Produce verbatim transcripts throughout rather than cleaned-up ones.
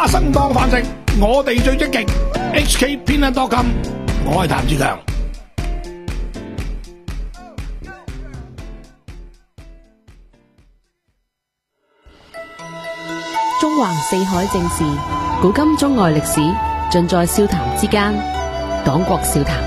花生當飯食，我哋最積極。H K 偏撚多金，我係譚志強。 中橫四海正事，古今中外歷史，盡在笑談之間。黨國笑談。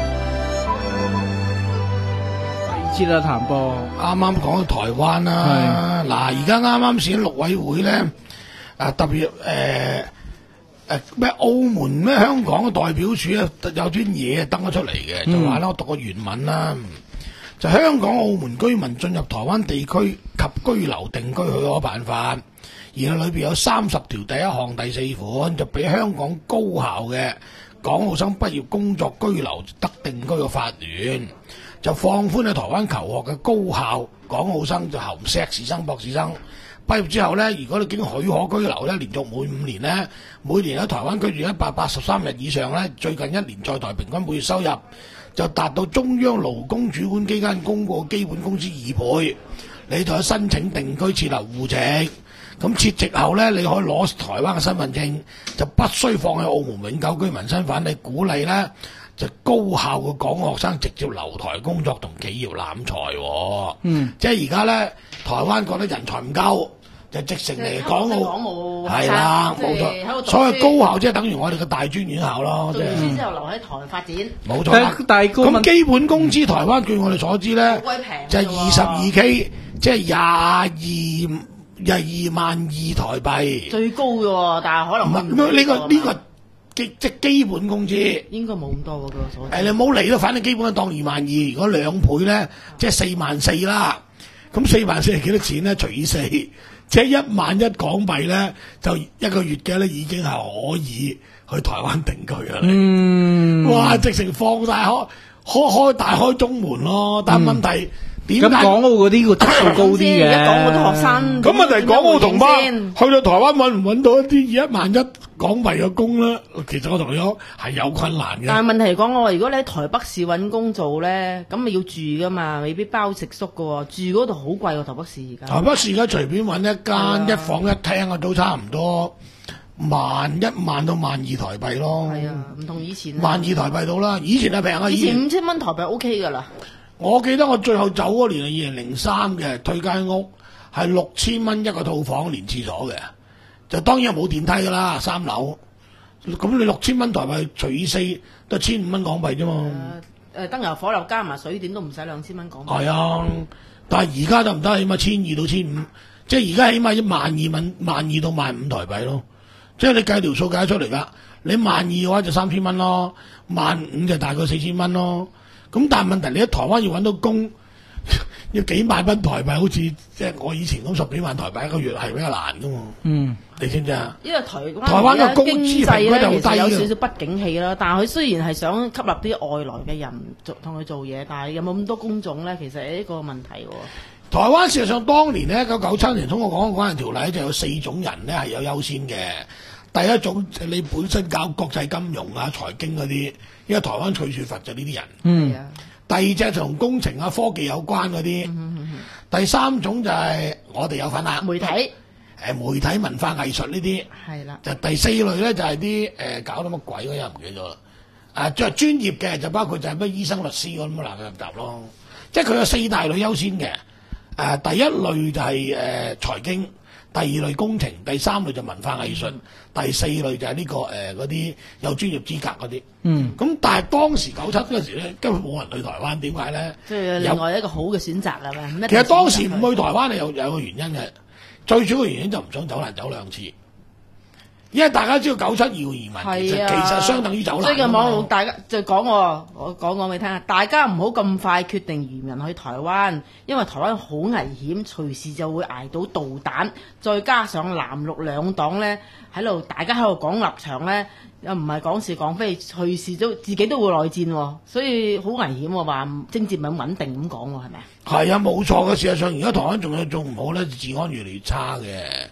知啦，譚波啱啱講到台灣啦，嗱，而家啱啱選陸委會咧，啊特別誒誒咩澳門咩香港嘅代表處咧，有啲嘢登咗出嚟嘅，就話咧，我讀個原文啦，就香港澳門居民進入台灣地區及居留定居許可辦法，然後裏邊有三十條第一項第四款，就俾香港高校嘅港澳生畢業工作居留得定居嘅法源。就放寬喺台灣求學嘅高校港澳生，就含碩士生、博士生畢業之後呢，如果你經許可居留呢，連續每五年呢，每年喺台灣居住一百八十三日以上呢，最近一年在台平均每月收入就達到中央勞工主管機關公佈基本工資二倍，你就可以申請定居設立戶籍。咁設籍後呢，你可以攞台灣嘅身份證，就不需放喺澳門永久居民身份。你鼓勵呢，就高校嘅港學生直接留台工作同企業攬才、哦，嗯，即係而家咧，台灣覺得人才唔夠，就直成嚟港澳，係啦，冇錯。所謂高校即係等於我哋嘅大專院校咯，即係。讀完之後留喺台發展，冇錯。但係咁基本工資台灣據我哋所知咧，就係二十二 K， 即係廿二廿二萬二台幣， 最高嘅喎，但係可能唔係呢個呢個。基即基本工資應該冇咁多喎，個所。 誒，你冇嚟咯，反正基本當二萬二，如果兩倍咧，即係四萬四啦。咁四萬四係幾多錢咧？除以四，即係一萬一港幣咧，就一個月嘅咧，已經係可以去台灣定居啦。嗯，哇！直情放大開開開大開中門咯，但係問題。嗯咁港澳嗰啲個質素高啲嘅， 而家港澳啲學生， 咁問題港澳同胞去到台灣揾唔揾到一啲一萬一港幣嘅工咧？其實我同你講係有困難嘅。 但係問題講我話，如果你喺台北市揾工做咧，咁咪要住噶嘛，未必包食宿噶喎，住嗰度好貴喎，台北市而家。台北市而家隨便揾一間一房一廳啊，都差唔多萬一萬到萬二台幣咯。 係啊，唔同以前。 萬二台幣到啦，以前係平啊， 以前五千蚊台幣 O K 噶啦。 我記得我最後走嗰年係二零零三嘅，退間屋係六千蚊一個套房連廁所嘅，就當然冇電梯噶啦，三樓。咁你六千蚊台幣除以四都係千五蚊港幣啫嘛。 誒誒，燈油火油加埋水電都唔使兩千蚊港幣。 係啊，但係而家得唔得？起碼千二到千五，即係而家起碼一萬二蚊，萬二到萬五台幣咯。即係你計條數計得出嚟㗎。你萬二嘅話就三千蚊咯，萬五就大概四千蚊咯。咁但係問題，你喺台灣要揾到工，要幾萬蚊台幣，好似即係我以前咁十幾萬台幣一個月係比較難噶嘛。嗯，你知唔知啊？ 因為台灣台灣嘅工資咧其實有少少不景氣啦，但係佢雖然係想吸納啲外來嘅人做同佢做嘢，但係有冇咁多工種咧？其實係一個問題喎。 台灣事實上當年咧，一九九七年通過港澳關係條例，就有四種人咧係有優先嘅。第一種你本身搞國際金融啊、財經嗰啲，因為台灣最缺乏就呢啲人。嗯。第二隻就同工程啊、科技有關嗰啲。嗯嗯嗯、第三種就係我哋有份啦。 媒體。誒媒體文化藝術呢啲。係啦。就第四類咧就係啲誒搞到乜鬼嗰啲唔記得咗啦。誒即係專業嘅就包括就係咩醫生、律師嗰啲咁嘅垃圾咯。即係佢有四大類優先嘅。誒、呃、第一類就係、是、誒、呃、財經。第二類工程，第三類就文化藝術，嗯、第四類就係呢、這個誒嗰啲有專業資格嗰啲。嗯，咁但係當時九七嗰陣時咧，根本冇人去台灣，點解咧？ 即係另外一個好嘅選擇係咪？ 其實當時唔去台灣係有有個原因嘅，最主要嘅原因就唔想走難走兩次。因為大家知道九七要移民，啊、其實其實相當於走難。 最近網絡大家就講喎，我講講俾你聽啊！大家唔好咁快決定移民去台灣，因為台灣好危險，隨時就會捱到導彈。再加上藍綠兩黨咧喺度，大家喺度講立場咧，又唔係講是講非，隨時都自己都會內戰喎，所以好危險喎。話政治唔係咁穩定咁講喎，係咪啊？ 係啊，冇錯嘅。事實上，而家台灣仲有仲唔好咧，治安越嚟越差嘅。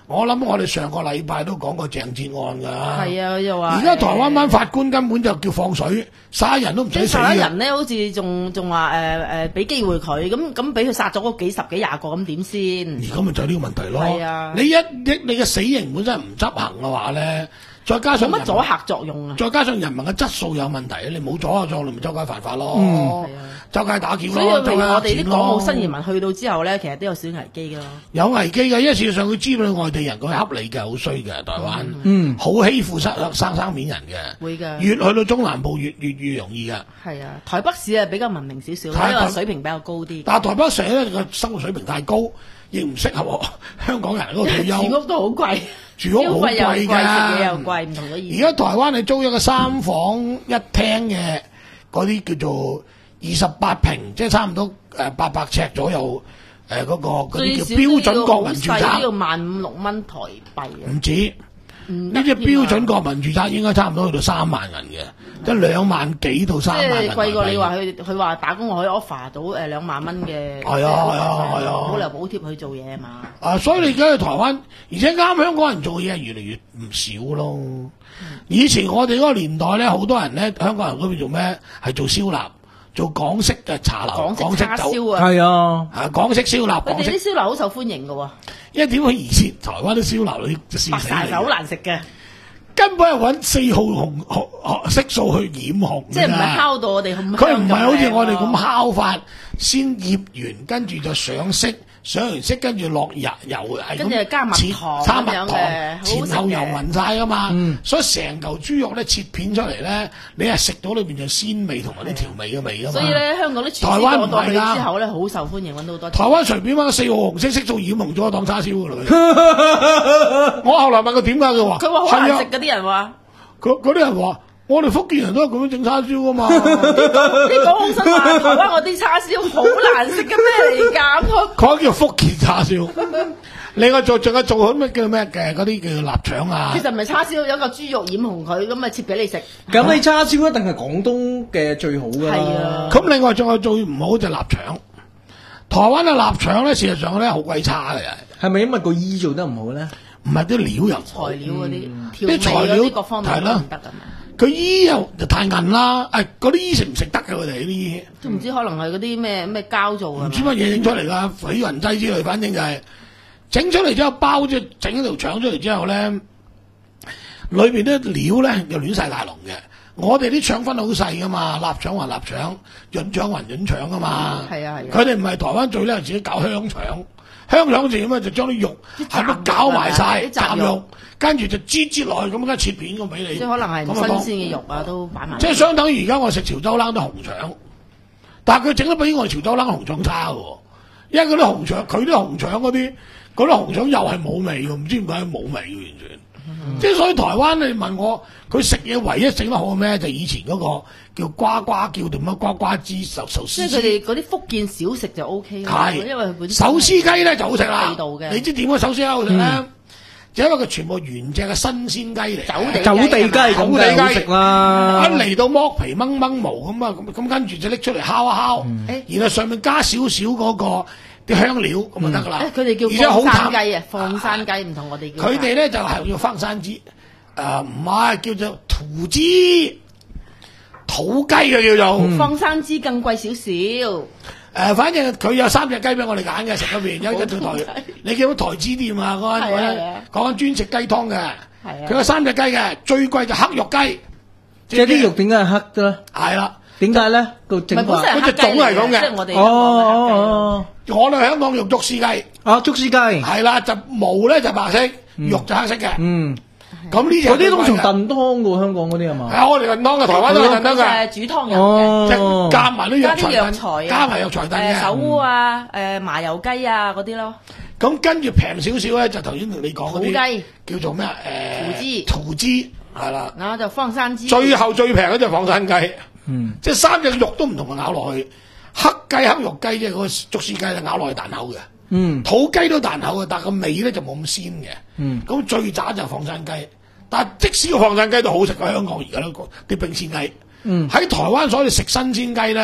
我諗我哋上個禮拜都講過鄭捷案㗎。 係啊，又話而家台灣班法官根本就叫放水，殺人都唔使死殺嘅。 人咧，好似仲仲話誒誒俾機會佢，咁咁俾佢殺咗嗰幾十幾廿個，咁點先？ 而家咪就係呢個問題咯。 係啊你一一你嘅死刑本身唔執行嘅話咧，再加上冇乜阻嚇作用啊！ 再加上人民嘅質素有問題，你冇阻嚇作用，你咪周街犯法咯， 係啊周街打劫所以咯，周街譬如我哋啲錢港澳咯。 新移民去到之後咧，其實都有少危機㗎咯。 有危機嘅，因為事實上佢知道外地人佢係恰你嘅，好衰嘅台灣， 嗯好欺負生生生面人嘅， 會㗎越去到中南部越越越容易嘅。 係啊，台北市啊比較文明少少， 係因為台水平比較高啲， 但係台北城咧個生活水平太高，亦唔適合香港人嗰個退休。 住屋都好貴， 住屋好貴消費又貴，食嘢㗎又貴，唔同咗以而前。 家台灣你租一個三房一廳嘅嗰啲叫做二十八平，即係差唔多誒八百尺左右誒嗰、個嗰啲叫標準國民住宅都要萬五六蚊台幣啊！ 唔止。 呢呢只標準國民住宅應該差唔多去到三萬銀嘅，即係兩萬幾到三即萬銀。 係貴過你話佢佢話打工我可以 offer 到誒兩萬蚊嘅， 係啊係啊係啊冇理由補貼去做嘢嘛。 啊，所以你而家去台灣，而且啱香港人做嘢係越嚟越唔少咯。以前我哋嗰個年代咧，好多人咧，香港人嗰邊做咩？係做燒臘，做港式嘅茶樓、 港式叉酒燒啊， 係啊， 啊，港式燒臘、 佢哋港式啲燒樓好受歡迎嘅喎， 因為點解以前台灣啲燒臘你就白燒死晒就好你， 難食嘅， 根本係揾四號紅紅紅色素去染紅㗎， 即係唔係烤到我哋咁。 佢唔係好似我哋咁烤。 烤法，先醃完跟住就上色，上完色跟住落油油係咁跟住就加蜜切糖加蜜咁樣糖， 嘅好好食嘅前後油混晒噶嘛， 嗯所以成嚿豬肉咧切片出嚟咧，你係食到裏邊就鮮味同埋啲調味嘅味噶嘛。 所以咧，香港啲廚師台灣唔過到去係㗎之後咧，好受歡迎，揾到好多台錢。 灣隨便揾個四號紅色色素染紅咗當叉燒噶啦。我後來問佢點解，佢話佢話好難食係啊嗰啲人話， 嗰嗰啲人話我哋福建人都係咁樣整叉燒噶嘛。 你講好心話，台灣嗰啲叉燒好難食嘅咩嚟㗎？咁佢叫福建叉燒。另外做仲有做嗰咩叫咩嘅嗰啲叫臘腸啊其。實唔係叉燒，有個豬肉染紅佢，咁咪切俾你食。 咁你叉燒一定係廣東嘅最好㗎啦。 係啊咁另外仲有最唔好就臘腸。台灣嘅臘腸咧，事實上咧好鬼差嘅， 係咪因為個衣做得唔好咧？ 唔係啲料又唔好材料嗰啲調啲味材料嗰啲各方面都係啦唔得㗎嘛。 佢衣又就太韌啦。誒，嗰啲衣食唔食得嘅佢哋呢啲衣， 都唔知可能係嗰啲咩咩膠做㗎。 唔知乜嘢整出嚟㗎，緋聞劑之類，反正就係、整出嚟之後包即係整一條腸出嚟之後咧，裏邊啲料咧又亂晒大龍嘅。我哋啲腸分好細噶嘛，臘腸還臘腸，潤腸還潤腸噶嘛。 係啊係啊佢哋唔係台灣最叻，自己搞香腸。香腸就咁啊，就將啲肉係咪搞埋晒啲雜肉雜肉，跟住就擠擠落去咁，跟住切片咁俾你。 即係可能係唔咁啊當新鮮嘅肉啊，都擺埋。 即係相等於而家我食潮州冷都紅腸，但係佢整得比我哋潮州冷紅腸差嘅喎，因為嗰啲紅腸，佢啲紅腸嗰啲嗰啲紅腸又係冇味嘅，唔知點解冇味嘅完全。 嗯、 即係所以台灣你問我，佢食嘢唯一整得好嘅咩？就以前嗰個叫呱呱叫定乜呱呱芝壽壽司。 即係佢哋嗰啲福建小食就 O K 啦， 係因為佢本身手撕雞咧就好食啦地道嘅。 你知點解手撕雞好食咧？就因為佢全部原隻嘅新鮮雞嚟， 走地走地雞咁走地雞梗係好食啦。 一嚟到剝皮掹掹毛咁啊，咁咁跟住就拎出嚟烤一烤， 誒然後上面加少少嗰個啲香料咁就得噶啦。 誒佢哋而且好叫放山淡雞啊，放山雞唔同我哋叫法。 佢哋咧就係叫放山雞，誒唔係叫做土雞，土雞嘅叫做。 放山雞更貴少少。 誒，反正佢有三隻雞俾我哋揀嘅，食嗰邊有一隻好台土雞， 你見到台資店啊嗰間係啊係嗰啊間嗰間專食雞湯嘅， 係啊佢有三隻雞嘅，最貴就黑肉雞， 即係啲肉點解係黑嘅咧？ 係啦。 點解咧？個唔係整法本身係黑雞嗰隻種係咁嘅即係我哋哦哦哦我哋香港用竹絲雞， 哦，竹絲雞， 係啦，就毛咧就白色，肉就黑色嘅。 嗯， 咁呢隻嗰啲通常燉， 燉湯嘅香港嗰啲係嘛？ 係我哋燉湯嘅，台灣都有燉湯嘅， 誒煮湯飲嘅。 即係哦， 夾埋啲藥加啲藥材材啊， 燉，加埋藥材燉誒手嘅。 烏啊，誒麻油雞啊嗰啲咯。 咁跟住平少少咧，就頭先你講嗰土啲雞叫做咩啊？誒土雞土雞係啦。 然後就放山雞。 最後最平嗰隻放山雞， 嗯， 即係三隻肉都唔同嘅咬落去，黑雞黑肉雞即係嗰個竹絲雞咧咬落去彈口嘅， 嗯， 土雞都彈口嘅，但係個味咧就冇咁鮮嘅。 嗯， 咁最渣就係放山雞，但係即使個放山雞都好食過香港而家都啲冰鮮雞。 嗯喺台灣所以食新鮮雞咧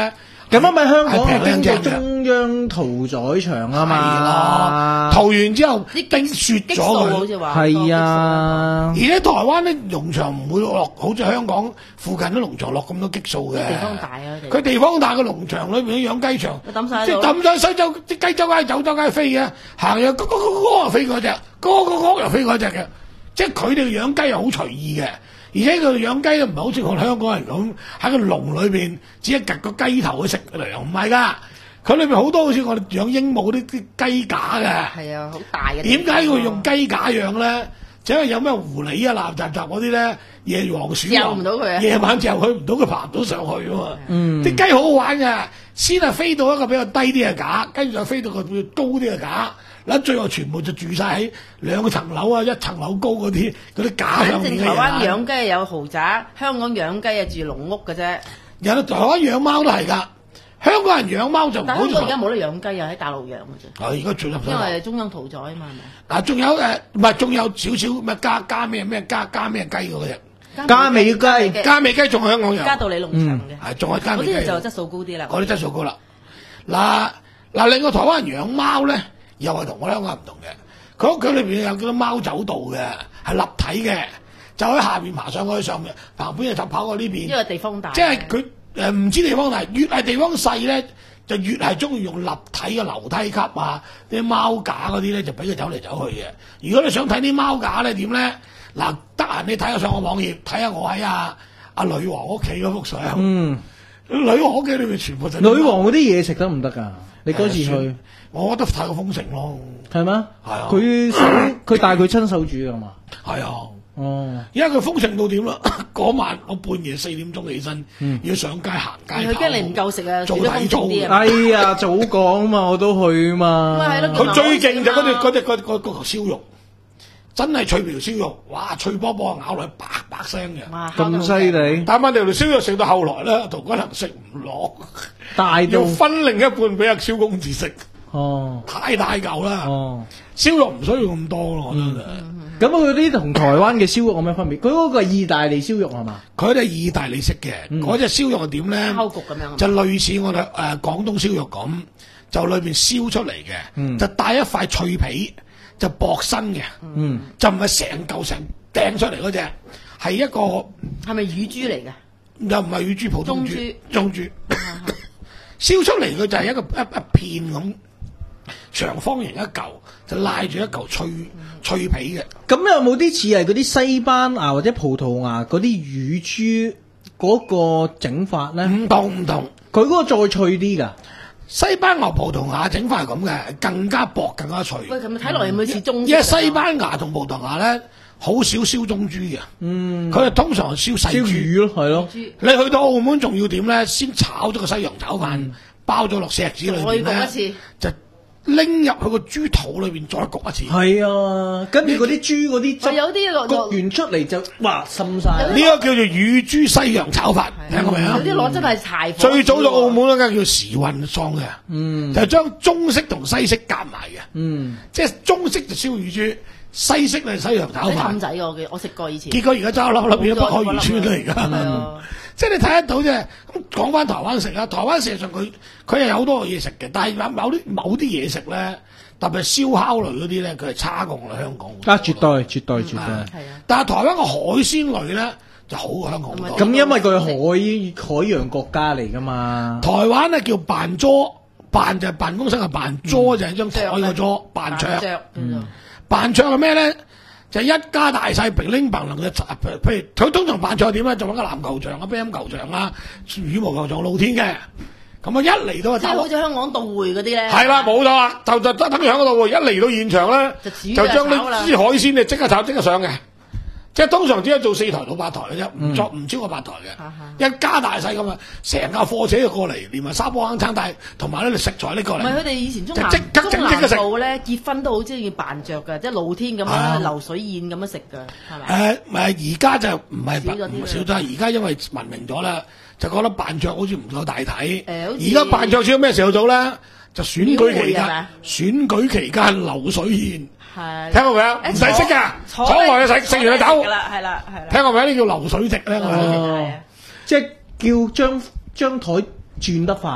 咁啊咪香港係係經過平靚正嘅中央屠宰場啊係嘛， 咯，屠完之後啲冰雪咗激素好佢。 似話係啊而，且台灣咧農場唔會落，好似香港附近啲農場落咁多激素嘅。 地方大啊， 佢地方大嘅農場裏邊養雞場， 佢抌晒喺度即係抌晒西周啲雞周街走周街飛嘅，行又嗰嗰嗰嗰又飛嗰只，嗰嗰嗰又飛嗰只嘅，即係佢哋養雞係好隨意嘅，而且佢哋養雞都唔係好似我哋香港人咁喺個籠裏邊只係夾個雞頭去食糧，唔係㗎，佢裏邊好多好似我哋養鸚鵡啲啲雞架嘅。 係啊，好大嘅。 點解要用雞架養咧？就因為有咩狐狸啊、垃雜雜嗰啲咧，夜黃鼠嚼唔到佢啊夜晚嚼佢唔到，佢爬唔到上去啊嘛。 嗯啲雞好好玩嘅，先係飛到一個比較低啲嘅架，跟住就飛到個比較高啲嘅架，嗱最後全部就住晒喺兩層樓啊、一層樓高嗰啲嗰啲架上反正面嘅台灣人。 養雞係有豪宅，香港養雞係住籠屋嘅啫。 有台灣養貓都係㗎，香港人養貓就唔好似但係香港而家冇得養雞，又喺大陸養嘅啫。 啊！而家進入因為中央屠宰啊嘛，係咪？ 嗱，仲有誒，唔係仲有少少咩加加咩咩加加咩雞嗰隻。 加美雞加美雞仲喺香港有， 加到你農場嘅， 係仲係加美雞， 嗰啲就質素高啲啦。 嗰啲質素高啦。嗱嗱，另外台灣人養貓咧，又係同我哋香港唔同嘅。佢屋企裏邊有叫做貓走道嘅，係立體嘅，就喺下邊爬上去，上面旁邊就跑過呢邊。 因為地方大， 即係佢誒唔知地方大，越係地方細咧，就越係中意用立體嘅樓梯級啊，啲貓架嗰啲咧就俾佢走嚟走去嘅。如果你想睇啲貓架咧點咧，嗱得閒你睇下上我網頁，睇下我喺阿阿女王屋企嗰幅相。 嗯， 女王屋企裏面全部就係女王嗰啲嘢食得唔得㗎？你嗰次去我覺得太過豐盛咯。 係咩？ 係啊佢手佢帶佢親手煮㗎嘛？ 係啊。 哦， 因為佢豐盛到點啦，嗰晚我半夜四點鐘起身，要上街行街跑。 佢驚你唔夠食啊， 做煮得豐體操盛啲啊。 哎呀，早講嘛，我都去嘛。 咪係咯佢最勁就嗰隻嗰隻嗰嗰嗰條燒肉，真係脆皮條燒肉，哇脆波波咬落去白白聲嘅。 哇咁犀利， 但問題條燒肉食到後來咧，陶君行食唔落， 大到要分另一半俾阿蕭公子食， 哦太大嚿啦。 哦。 燒肉唔需要咁多咯，我覺得。 咁佢啲同台灣嘅燒肉有咩分別？佢嗰個係意大利燒肉係嘛？ 佢哋意大利式嘅，嗰隻燒肉係點咧？ 烤焗咁樣就類似我哋誒廣東燒肉咁，就裏邊燒出嚟嘅，就帶一塊脆皮，就薄身嘅， 嗯， 就唔係成嚿成掟出嚟嗰隻，係一個係咪乳豬嚟嘅？ 又唔係乳豬普通豬中豬， 中豬燒出嚟佢就係一個一一片咁長方形一嚿，就拉住一嚿脆脆皮嘅。 咁有冇啲似係嗰啲西班牙或者葡萄牙嗰啲乳豬嗰個整法咧？ 唔同唔同， 佢嗰個再脆啲㗎。 西班牙、葡萄牙整法係咁嘅，更加薄、更加脆。 喂，咁睇落有冇似中式㗎？ 因為西班牙同葡萄牙咧，好少燒中豬嘅， 嗯， 佢哋通常係燒細燒豬。 魚咯，係咯。 豬你去到澳門仲要點咧？先炒咗個西洋炒飯，包咗落錫紙裏再邊咧， 焗一次， 就拎入去個豬肚裏邊再焗一次。 係啊，跟住嗰啲豬嗰啲汁佢有啲落焗完出嚟就哇滲晒。 呢個叫做乳豬西洋炒飯，聽過未啊有？啲攞真係柴火。 最早到澳門嗰間叫時運喪嘅， 嗯就將中式同西式夾埋嘅， 嗯， 即係中式就燒乳豬，西式咧西洋炒啲氹飯。 仔我嘅，我食過以前。 結果而家揸粒粒變咗北海漁村啦，而係家。 啊， 即係你睇得到啫。咁講翻台灣食啦，台灣事實上佢佢係有好多嘢食嘅，但係有某啲某啲嘢食咧，特別係燒烤類嗰啲咧，佢係差過我哋香港好多。 啊，絕對絕對絕對。 係啊。 但係台灣個海鮮類咧就好過香港好多。 咁因為佢海海洋國家嚟㗎嘛。 台灣咧叫辦桌，辦就係辦公室嘅辦，桌就係張台個桌，辦桌。 着叫做辦桌係咩咧？就係一家大細平拎白能嘅，譬如佢通常辦桌係點咧？就揾個籃球場啊、乒乓球場啊、羽毛球場露天嘅。咁啊，一嚟到即係好似香港到會嗰啲咧。 係啦，冇錯啦，就就等於喺嗰度喎。一嚟到現場咧， 就煮就將就炒啦呢啲海鮮咧即刻炒即刻上嘅。即係通常只係做四台到八台嘅啫，唔作唔超過八台嘅。一家大細咁啊，成架貨車就過嚟，連埋沙煲罌罉帶，同埋咧食材拎過嚟。 唔係佢哋以前中南就即刻整中即刻食南部咧結婚都好中意扮着㗎，即係露天咁啊樣流水宴咁樣食㗎，係咪？ 誒，唔係而家就唔係少咗啲啦唔少咗，而家因為文明咗啦，就覺得辦桌好似唔夠大體。 誒好似而家辦桌只有咩時候做咧？就選舉期間廟會係咪， 選舉期間流水宴。 係。 聽過未啊？唔使識㗎，坐落去食，食完就走。 㗎啦，係啦，係啦。 聽過未？呢叫流水席咧。我哋哦，即係叫將將台轉得快。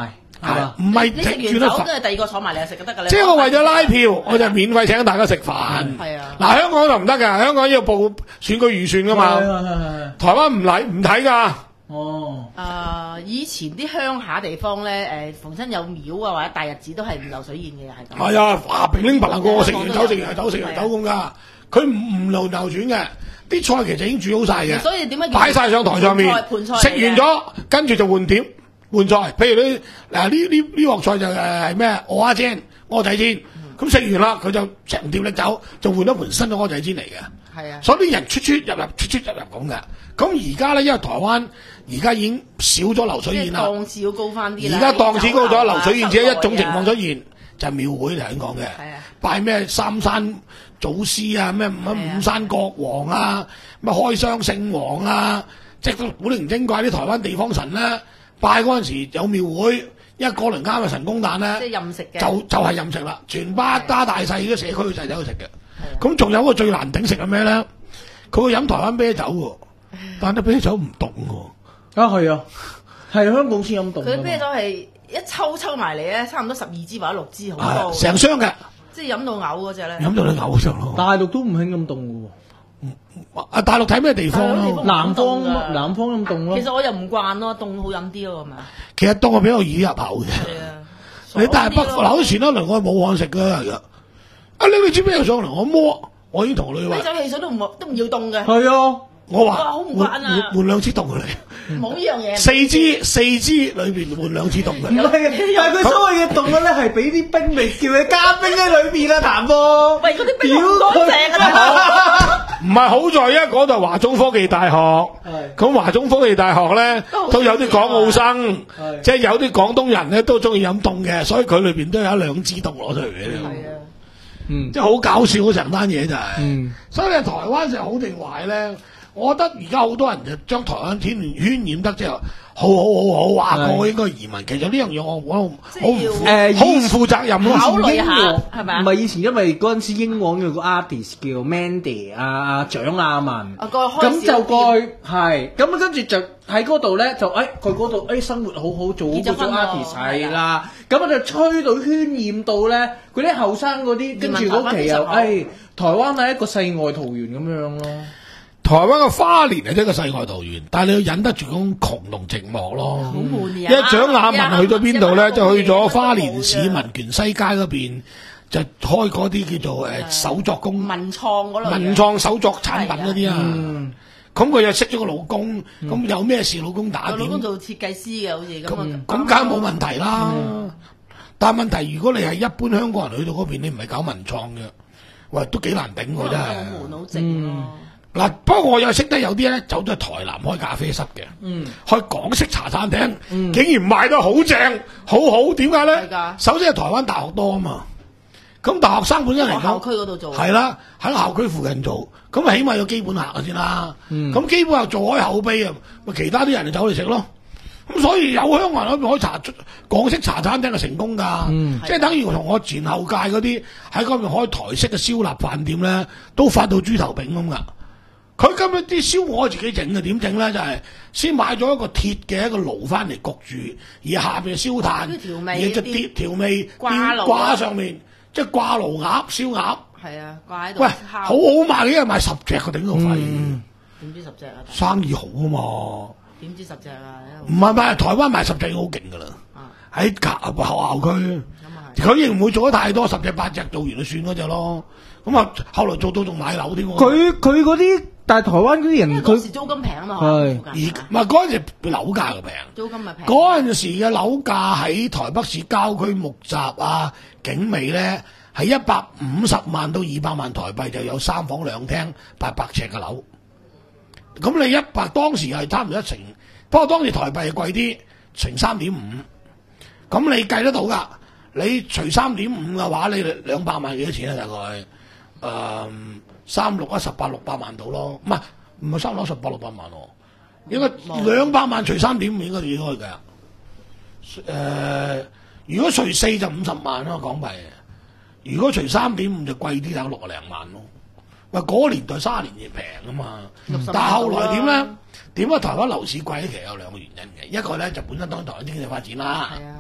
係唔係你食完轉得飯？ 酒跟住第二個坐埋嚟食就得㗎啦。 即係我為咗拉票，我就免費請大家食飯。 係啊， 嗱香港就唔得㗎，香港要報選舉預算㗎嘛。 係係係台灣唔睇唔睇㗎。 哦， 誒、以前啲鄉下地方咧，誒、逢親有廟啊或者大日子都係唔流水宴嘅，係咁。 係啊，哇！平拎白爛個食完酒香港都食完酒食完酒咁㗎， 係佢唔唔流流轉嘅，啲菜其實已經煮好晒嘅， 所以點解叫擺晒上台上面， 盤菜食完咗跟住就換碟換菜。譬如你嗱呢呢呢鑊菜就誒係咩蚵仔煎、蚵仔煎，咁食完啦佢就成碟拎走，就換一盤新嘅蚵仔煎嚟嘅。 係啊， 所以啲人出出入入出出入入咁嘅。咁而家咧，因為台灣而家已經少咗流水即係宴啦。 檔次要高翻啲啦。 而家檔次高咗， 酒樓啊流水宴只係一種情況出收現，就係廟會嚟講嘅係啊， 拜咩三山祖師啊，咩乜五山國王啊，乜開箱聖王啊，即係古靈精怪啲台灣地方神咧，拜嗰陣時有廟會，一過輪啱嘅神功誕即係咧， 任食嘅。 就就係任食啦，全巴家大細嘅社區就走去食嘅。咁仲有一個最難頂食係咩咧？佢會飲台灣啤酒喎，但係啤酒唔凍喎。 啊係啊，係香港先飲凍㗎嘛。 佢啤酒係一抽抽埋嚟咧，差唔多十二支或者六支好係多， 成箱嘅， 即係飲到嘔嗰只咧。 飲到你嘔上咯。 大陸都唔興咁凍㗎喎。 啊！大陸睇咩地方咯大陸地方？ 南方凍㗎南方咁凍咯。 其實我又唔慣咯，凍好飲啲咯，係咪啊？ 其實凍係比較易入口嘅。 係啊。 你但係北爽啲咯嗱，前一輪我去武漢食嘅係噶。啊！你你知咩上嚟？我摸，我已經同女話啤，酒汽水都唔都唔要凍嘅， 係啊， 我話哇好唔慣啊換換換兩支凍嘅嚟， 冇呢樣嘢。 四支四支裏邊換兩支凍嘅。 唔係嘅，但係佢所謂嘅凍嘅咧係俾啲冰嚟叫佢加冰喺裏邊啊，譚哥。 喂，嗰啲冰好乾淨啊，大佬。 唔係好在一嗰度華中科技大學，咁華中科技大學咧都好都有啲港澳生， 係即係有啲廣東人咧都中意飲凍嘅，所以佢裏邊都有一兩支凍攞出嚟嘅。 係啊。 嗯即係好搞笑嗰成單嘢就係、 嗯所以你台灣就好定壞咧？我覺得而家好多人就將台灣天然渲染得即係好好好好，話係個個應該移民。其實呢樣嘢我我好唔即係要負誒好唔負責任咯。 考慮下英皇係咪啊唔係以前因為嗰陣時英皇有個 artist 叫 Mandy 啊啊蔣亞文， 啊個開咁就過去係咁跟住就喺嗰度咧就誒佢嗰度誒生活好好做好嗰種結咗婚喎 artist 係啦，咁啊就吹到渲染到咧嗰啲後生嗰啲，跟住嗰期又誒台灣係一個世外桃源咁樣咯。 台灣嘅花蓮係一個世外桃源，但係你要忍得住嗰種窮同寂寞咯。 好悶嘅。 一蔣雅文去咗邊度咧？就去咗花蓮市民民權西街嗰邊，就開嗰啲叫做誒手作工、 文創嗰類嘅文創手作產品嗰啲啊。 嗯， 咁佢又識咗個老公，咁有咩事老公打點個老公？做設計師嘅，好似咁啊咁咁梗係冇問題啦。但係問題，如果你係一般香港人去到嗰邊，你唔係搞文創嘅，喂都幾難頂喎真係。 好悶好靜咯。 嗱，不過我又識得有啲咧走咗去台南開咖啡室嘅， 嗯開港式茶餐廳， 嗯竟然賣得好正，好好。點解係咧㗎？ 首先係台灣大學多啊嘛，咁大學生本身嚟學校講區嗰度做係啦，喺校區附近做，咁起碼有基本客先啦。 嗯咁基本客做開口碑啊，咪其他啲人就走嚟食咯。咁所以有香港人喺邊開茶港式茶餐廳係成功㗎， 嗯即係等於同我前後屆嗰啲喺嗰邊開台式嘅燒臘飯店咧，都發到豬頭餅咁㗎。佢今日啲燒鵝自己整嘅，點整咧？就係、先買咗一個鐵嘅一個爐翻嚟焗住，而下邊燒炭， 啲調味而就跌調味掛爐掛上面，即係掛爐鴨燒鴨。 係啊，掛喺度喂， 烤好好賣嘅，一日賣十隻個頂到肺， 嗯點知十隻啊？ 生意好啊嘛。 點知十隻啊？ 唔係賣台灣賣十隻已經好勁㗎啦， 啊喺學校區， 咁啊係。 佢亦唔會做得太多，十隻八隻做完就算嗰只咯。咁啊，後來做到仲買樓添喎。 佢佢嗰啲，但係台灣嗰啲因為人佢嗰時租金平啊嘛， 係而唔係嗰陣時樓價嘅平。 租金咪平。 嗰陣時嘅樓價喺台北市郊區木柵啊、景美咧，係一百五十萬到二百萬台幣就有三房兩廳八百尺嘅樓。咁你一百當時係差唔多一成，不過當時台幣係貴啲，乘三點五。咁你計得到㗎？你除三點五嘅話，你兩百萬幾多錢啊？大概誒三六一十八六百萬到咯，唔係唔係三六一十八六百萬喎，應該兩百萬除三點五應該應該㗎。誒、呃，如果除四就五十萬咯港幣，如果除三點五就貴啲，有六十零萬咯。喂，嗰年代三十年前平啊嘛， 六十萬但係後來點咧到啦？ 點解台灣樓市貴咧？其實有兩個原因嘅，一個咧就本身當台灣經濟發展啦。 係啊，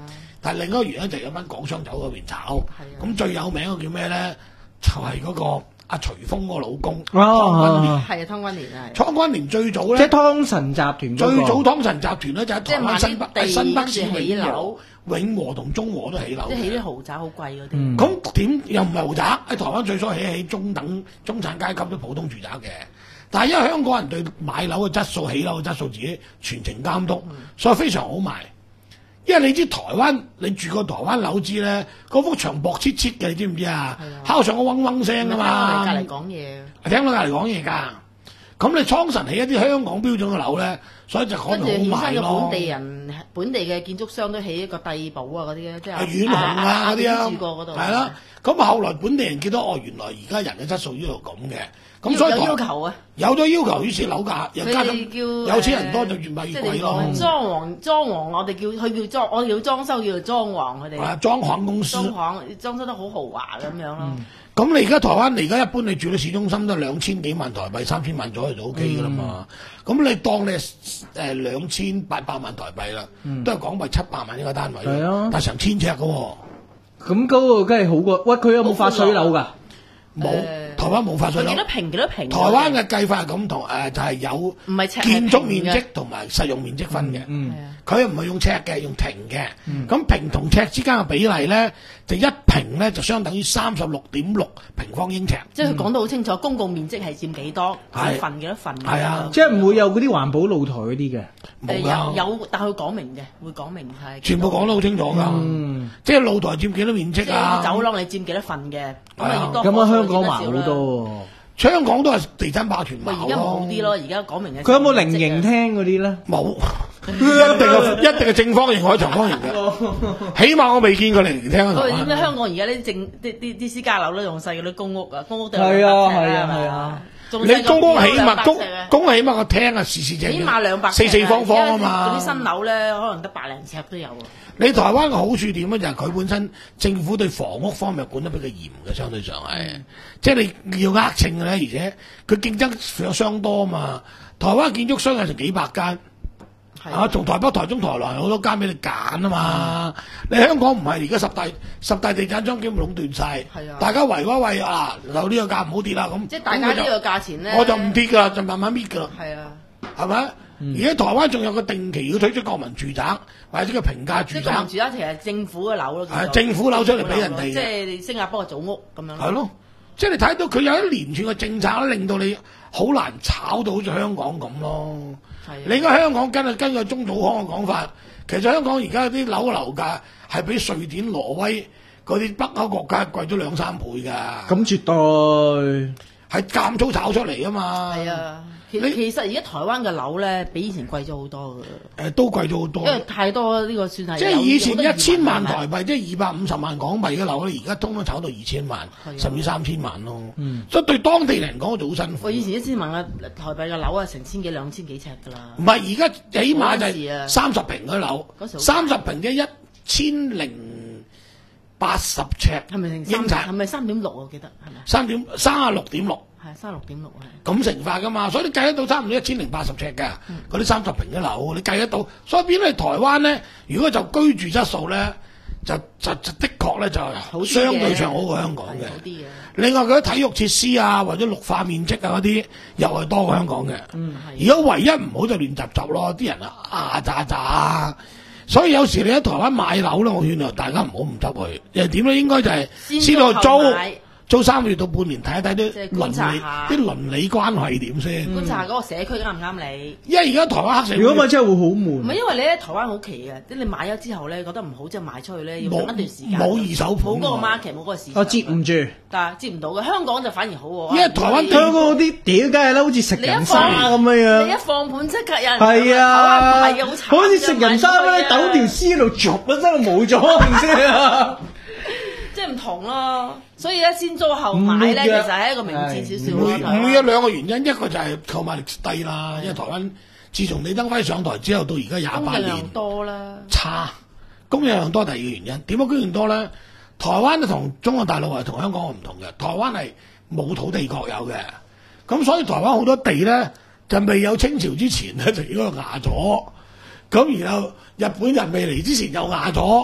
但係另一個原因就係有班港商走嗰邊炒。 係啊咁最有名嘅叫咩咧？就係、是、嗰個阿徐峰個老公哦湯君年。 係啊，湯君年啊， 湯君年最早咧， 即係湯臣集團嗰個最早湯臣集團咧就喺台灣即係買新北啲地新北市跟住起永樓和、永和同中和都起樓即係起啲嘅。 豪宅好貴嗰啲。 嗯咁點又唔係豪宅？喺台灣最初起起中等中產階級都普通住宅嘅，但係因為香港人對買樓嘅質素、起樓嘅質素自己全程監督，所以非常好賣。因為你知台灣，你住過台灣樓知咧，嗰幅牆薄切切嘅，你知唔知啊？ 係啊敲上個嗡嗡聲噶嘛， 隔離講嘢， 聽到隔離講嘢㗎。咁你倉神起一啲香港標準嘅樓咧，所以就可跟住能好賣衍生咗咯。 本地人、本地嘅建築商都起一個帝寶啊嗰啲咧，即係啊，遠紅啊嗰啲啊， 住過嗰度係啦。咁後來本地人見到哦，原來而家人嘅質素呢度咁嘅，咁所以有台要求啊。 有咗要求，於是樓價又加佢哋咁， 叫有錢人多就越買即係你越貴咯。 講裝潢，裝潢我哋叫佢叫裝，我哋叫裝修叫做裝潢，佢哋係啊，裝潢公司。 裝潢裝修得好豪華咁樣咯。 咁你而家台灣，你而家一般你住到市中心都兩千幾萬台幣、三千萬左右就 O K 噶啦嘛。咁、你當你誒兩千八百萬台幣啦，都係港幣七百萬一個單位。 係啊但係成千尺嘅喎， 咁嗰個梗係好過。喂，佢有冇發水樓㗎？ 冇、 誒台灣冇發水樓佢幾。多平幾多平？ 台灣嘅計法係咁同誒，就係、有唔係尺建築面積係平嘅同埋實用面積分嘅。 嗯係啊佢唔係用尺嘅，用亭嘅。咁、平同尺之間嘅比例咧，就一平咧就相等於三十六點六平方英尺。 即係佢講得好清楚，公共面積係佔幾多， 係幾份幾多份。 係啊即係唔會有嗰啲環保露台嗰啲嘅。 誒冇有㗎， 有，但係佢講明嘅，會講明係全部講得好清楚㗎。 嗯， 即係露台佔幾多面積即係啊？ 走廊你佔幾多份嘅，咁係啊啊越多咁啊，香港買麻好多喎。 香港都係地產霸權喂， 矛而家好啲咯， 咯。 而家講明嘅。 佢有冇菱形廳嗰啲咧？ 冇，一定係一定係正方形或者長方形嘅。起碼我未見過零零廳喂， 啊。 點解香港而家啲正啲啲啲私家樓咧，仲細嗰啲公屋啊？公屋都有係啊兩百尺係啊係咪係啊仲你公屋起碼兩百公尺啊公起碼個廳啊，四四正正， 起碼兩百尺啊， 四四方方啊而家嘛。 嗰啲新樓咧，可能得百零尺都有啊。 你台灣嘅好處點咧？就係佢本身政府對房屋方面管得比較嚴嘅，相對上係， 嗯即係你要呃稱嘅咧，而且佢競爭有相多啊嘛。台灣建築商有成幾百間。啊！從台北、台中、台南好多間俾你揀啊嘛！你香港唔係而家十大十大地產商基本壟斷晒， 係啊大家圍威喂啊！樓呢個價唔好跌啦咁， 即係大家呢個價錢咧， 我就唔跌㗎啦，就慢慢搣㗎啦， 係啊， 係咪？而家台灣仲有個定期要推出國民住宅或者個平價住宅即係國民，住宅其實係政府嘅樓咯，叫做係政府樓出嚟俾人哋嘅即係你新加坡嘅組屋咁樣。 係咯，即係你睇到佢有一連串嘅政策咧，令到你好難炒到好似香港咁咯。 係啊你而家香港根根據中祖康嘅講法，其實香港而家啲樓嘅樓價係比瑞典、挪威嗰啲北歐國家貴咗兩三倍㗎， 咁絕對。 係監粗炒出嚟啊嘛。 係啊，其你其實而家台灣嘅樓咧，比以前貴咗好多㗎， 誒都貴咗好多因。為太多呢個算係即係以前有一千萬好多移民台幣，即係二百五十萬港幣嘅樓咧，而家通通炒到二千萬， 係啊甚至三千萬咯。 嗯所以對當地人講就好辛苦。 喂，以前一千萬嘅台幣嘅樓啊，成千幾兩千幾尺㗎啦唔。係而家起碼就係嗰陣時啊三十平嘅樓嗰時，好三十平即係一千零八十尺， 係咪成英三？係尺咪三點六我記得係咪？ 三點三十六點六係三六點六係。 咁乘法噶嘛，所以你計得到差唔多一千零八十尺㗎，嗰啲三十平嘅樓，你計得到。所以變咗你台灣咧，如果就居住質素咧，就就就的確咧就好啲嘅相對上好過香港嘅係好。啲嘅。 另外佢啲體育設施啊，或者綠化面積啊嗰啲，又係多過香港嘅。 嗯而家唯一唔好就亂雜雜咯，啲人啊啊喳喳。所以有時你喺台灣買樓咧，我勸啊大家唔好唔執佢。又點咧？應該就係先先去租後租買租三個月到半年，睇一睇啲即係觀察倫理下啲倫理關係點先。 觀察下嗰個社區啱唔啱你。 因為而家台灣黑社會如果咪真係會好唔悶。 係因為你喺台灣好奇嘅，即係你買咗之後咧，覺得唔好即係賣出去咧，要等冇一段時間。 冇二手盤冇嗰個喎 market，冇嗰個市場。 我接唔住， 但係接唔到嘅，香港就反而好喎。 因為台灣香港嗰啲屌梗係啦，好似食你一人放沙咁樣樣。 你一放盤即刻有人係啊， 台灣唔係嘅好慘㗎， 好似食人沙咁樣， 賣抖條絲喺度逐一聲冇咗，係咪先啊？ 即係唔同咯。所以咧，先租後買咧， 唔會嘅其實係一個明智少少會咯。 會有兩個原因，一個就係購買力低啦，因為台灣自從李登輝上台之後到而家廿八年供應量多啦。 差，供應量多。第二個原因點解供應量多咧？台灣咧同中國大陸係同香港唔同嘅，台灣係冇土地國有嘅，咁所以台灣好多地咧就未有清朝之前咧就應該壓咗，咁然後日本人未嚟之前又壓咗。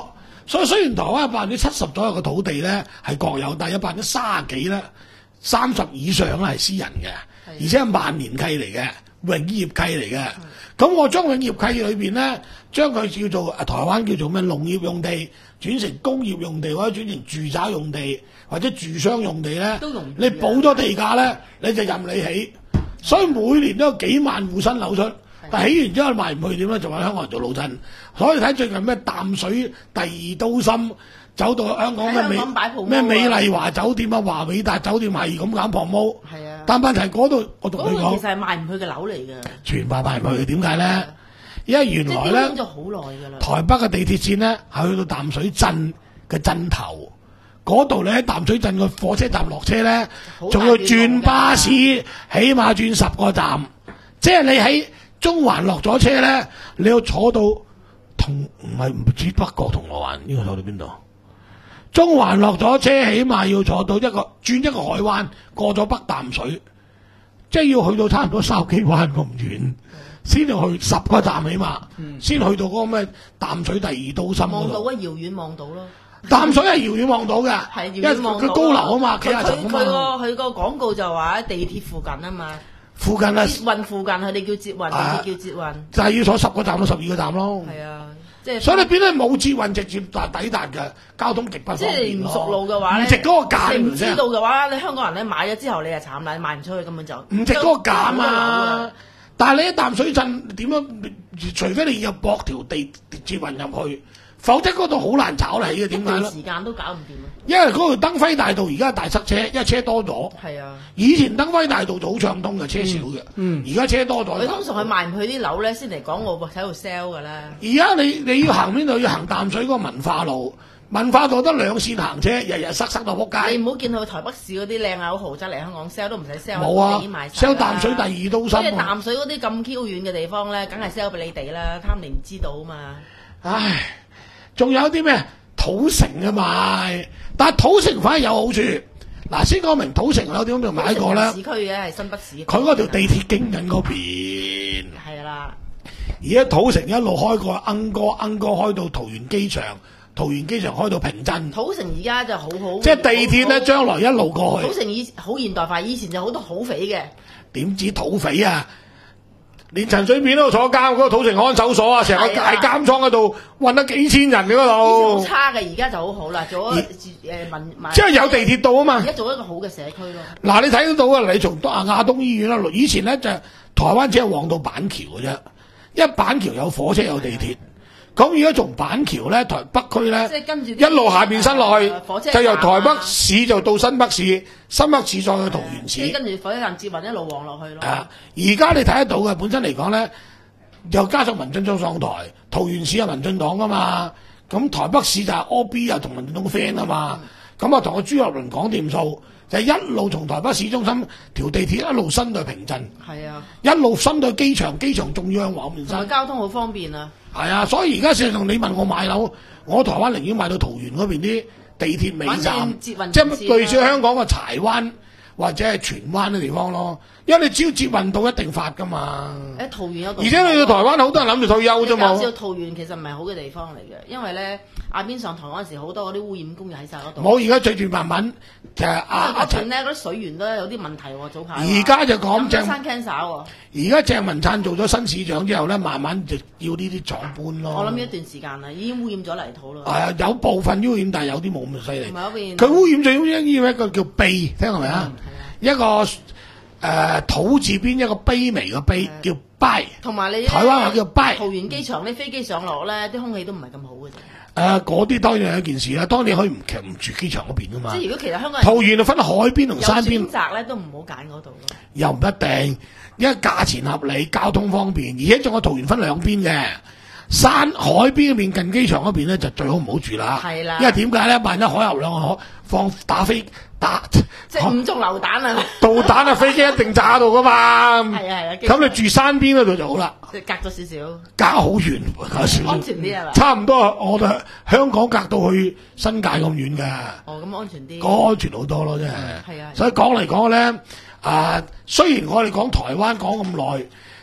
所以雖然台灣有百分之七十左右嘅土地咧係國有，但係有百分之三十幾咧、三十以上咧係私人嘅，而且係萬年契嚟嘅、永業契嚟嘅。咁我將永業契裏邊咧，將佢叫做台灣叫做咩農業用地轉成工業用地，或者轉成住宅用地或者住商用地咧，你補咗地價咧，你就任你起。所以每年都有幾萬戶新樓出。但起完之後賣唔去點咧？就揾香港人做老襯。所以睇最近咩淡水第二都心走到香港咩美咩美麗華酒店啊、華美達酒店係咁揀旁毛。係啊。但問題嗰度我同你講， 其實係賣唔去嘅樓嚟嘅。 全部賣唔去，點解咧？因為原來咧， 咗好耐㗎啦。 台北嘅地鐵線咧係去到淡水鎮嘅鎮頭嗰度，你喺淡水鎮個火車站落車咧，仲要轉巴士，起碼轉十個站，即係你喺中環落咗車咧，你要坐到同唔係唔知北角銅鑼灣應該坐到邊度？中環落咗車，起碼要坐到一個轉一個海灣，過咗北淡水，即係要去到差唔多三十幾灣咁遠，先至去十個站起碼，先、嗯、去到嗰個咩淡水第二都心嗰度。 望到啊，遙遠望到咯。 淡水係遙遠望到嘅， 係因為佢高樓啊嘛，幾廿層啊嘛。 佢個佢個廣告就話喺地鐵附近啊嘛。 附近啊， 捷運附近，佢哋叫捷運，佢哋叫捷運， 就係要坐十個站到十二個站咯。 係啊，即係。所以你變咗冇捷運直接達抵達嘅，交通極不方便。 即係唔熟路嘅話咧， 唔值嗰個價， 你唔知道嘅話，你香港人咧買咗之後，你就慘啦，你賣唔出去根本就唔值嗰個價啊！但係你一淡水鎮點樣？除非你要駁條地捷運入去。否則嗰度好難炒嚟嘅，點解咧？ 時間都搞唔掂啊！ 因為嗰條燈輝大道而家大塞車，因為車多咗。係啊，以前燈輝大道就好暢通嘅，車少嘅。嗯，而家車多咗。 佢通常佢賣唔去啲樓咧，先嚟講我喺度 sell 㗎啦。 而家你你要行邊度？要行淡水嗰個文化路，文化路得兩線行車，日日塞塞到仆街。 你唔好見佢台北市嗰啲靚樓豪宅嚟香港 sell 都唔使 sell， 冇啊 ，sell 淡水第二都心。 即係淡水嗰啲咁 Q 遠嘅地方咧，梗係 sell 俾你哋啦，貪你唔知道啊嘛。 唉。仲有啲咩土城嘅賣，但係土城反而有好處。嗱，先講明土城有點樣買過咧？ 市區嘅係新北市。 佢嗰條地鐵經緊嗰邊。 係啦。 而家土城一路開過鶯歌，鶯歌開到桃園機場，桃園機場開到平鎮。 土城而家就好好。 即係地鐵咧，將來一路過去。 土城以好現代化，以前就好多土匪嘅。 點知土匪啊？連陳水扁都坐監，嗰、那個土城看守所啊，成個大監倉喺度韞咗幾千人嘅嗰度。 好差嘅，而家就好好啦，做咗誒民即係有地鐵道啊嘛。 而家做一個好嘅社區咯。 嗱，你睇得到啊？你從亞亞東醫院啦，以前咧就台灣只係旺到板橋嘅啫，因為板橋有火車有地鐵。咁而家從板橋咧，台北區咧， 即係跟住一路下邊伸落去， 火車就由台北市就到新北市，新北市再去桃園市。 即係跟住火車站接運一路旺落去咯。 啊！而家你睇得到嘅，本身嚟講咧，又加上民進黨上台，桃園市係民進黨噶嘛，咁台北市就係 O B 又同民進黨 friend 啊嘛，咁啊同個朱立倫講掂數，就一路從台北市中心條地鐵一路伸到平鎮。係啊，一路伸到機場，機場中央往面伸。 交通好方便啊！ 係啊，所以而家事實上你問我買樓，我台灣寧願買到桃園嗰邊啲地鐵尾站，即係類似香港嘅柴灣或者係荃灣嘅地方咯。因為你只要捷運到一定發噶嘛。 誒，桃園有個， 而且你到台灣好多人諗住退休啫嘛。 搞笑，桃園其實唔係好嘅地方嚟嘅，因為咧亞邊上台嗰陣時好多嗰啲污染工又喺晒嗰度。 我而家最住慢慢其實阿阿陳咧嗰啲水源都有啲問題喎，早排。 而家就講鄭生 cancer 喎。 而家鄭文燦做咗新市長之後咧，慢慢就要呢啲廠搬咯。 我諗一段時間啦，已經污染咗泥土咯。 係啊，有部分污染，但係有啲冇咁犀利。 同埋嗰邊， 佢污染最污染一個叫卑，聽過未啊？一個誒土字邊一個卑微嘅卑，叫卑。同埋你台灣話叫卑。 桃園機場啲飛機上落咧，啲空氣都唔係咁好嘅啫。 誒，嗰啲當然係一件事啦。當你可以唔其實唔住機場嗰邊噶嘛。 即係如果其實香港人桃園就分海邊同山邊。 有選擇咧，都唔好揀嗰度咯。 又唔一定，因為價錢合理，交通方便，而且仲有桃園分兩邊嘅。山海邊嗰邊近機場嗰邊咧就最好唔好住啦。係啦。因為點解咧？萬一海峽兩岸放打飛打， 即係唔中流彈啊！ 導彈啊，飛機一定炸到噶嘛。 係啊係啊。 咁你住山邊嗰度就好啦。 即係隔咗少少。 隔好遠，隔少少。 安全啲係嘛？ 差唔多，我哋香港隔到去新界咁遠㗎。 哦，咁安全啲。 嗰安全好多咯，真係。係啊。所以講嚟講咧，啊，雖然我哋講台灣講咁耐。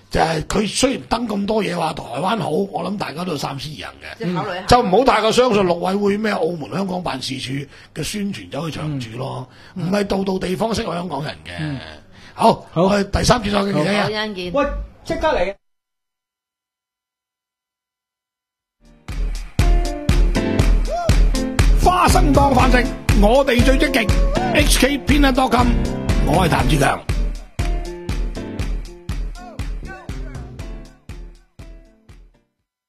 就係佢雖然登咁多嘢話台灣好，我諗大家都三思而行嘅。 即係考慮一下。 就唔好太過相信陸委會咩澳門香港辦事處嘅宣傳走去長住咯，唔係度度地方適合香港人嘅。 嗯好， 好我哋第三節再見好， 嘅。 一陣見。 喂，即刻嚟！ 花生當飯食，我哋最積極。H K Peanut dot com，我係譚志強。